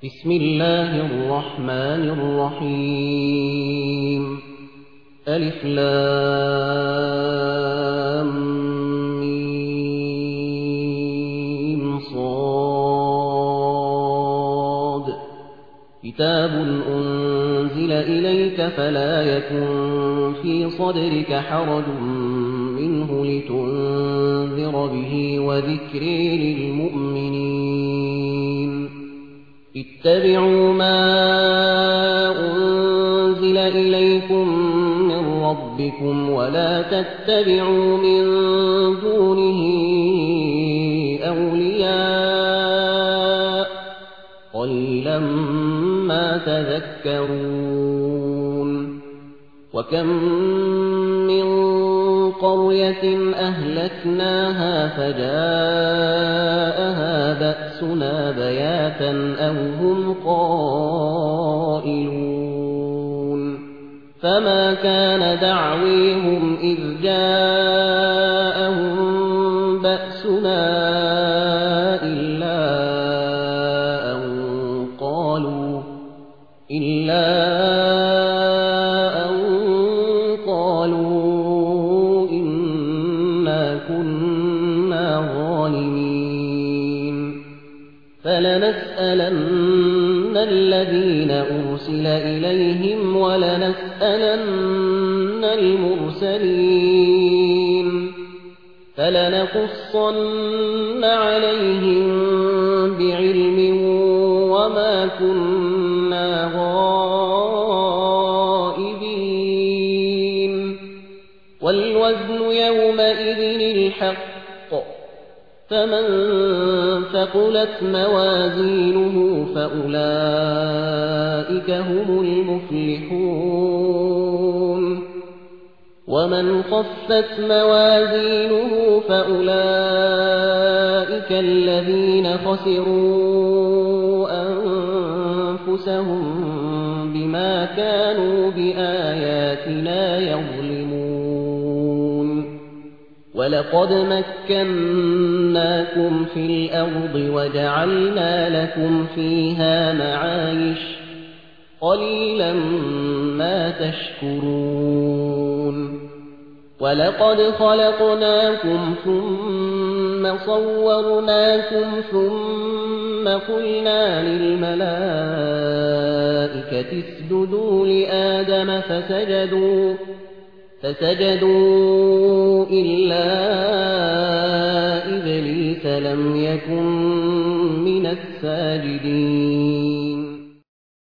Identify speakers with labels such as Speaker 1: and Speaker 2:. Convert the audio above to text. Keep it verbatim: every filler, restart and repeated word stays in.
Speaker 1: بسم الله الرحمن الرحيم ألف لام ميم صاد كتاب أنزل إليك فلا يكن في صدرك حرج منه لتنذر به وذكر للمؤمنين اتبعوا ما أنزل إليكم من ربكم ولا تتبعوا من دونه أولياء قليلا ما تذكرون وكم من قرية أهلكناها فجاءها بأسنا بياتا أو هم قائلون فما كان دعويهم إذ جاءهم بأسنا إلا أن قالوا إلا أن قالوا إنا كنا ظالمين فلنسألن الذين أرسل إليهم ولنسألن المرسلين فلنقصن عليهم بعلم وما كنا غائبين والوزن يومئذ الحق فمن ثقلت موازينه فأولئك هم المفلحون ومن خفت موازينه فأولئك الذين خسروا أنفسهم بما كانوا بآياتنا يظلمون ولقد مكناكم في الأرض وجعلنا لكم فيها معايش قليلا ما تشكرون ولقد خلقناكم ثم صورناكم ثم قلنا للملائكة اسجدوا لآدم فسجدوا فسجدوا إلا إبليس لم يكن من الساجدين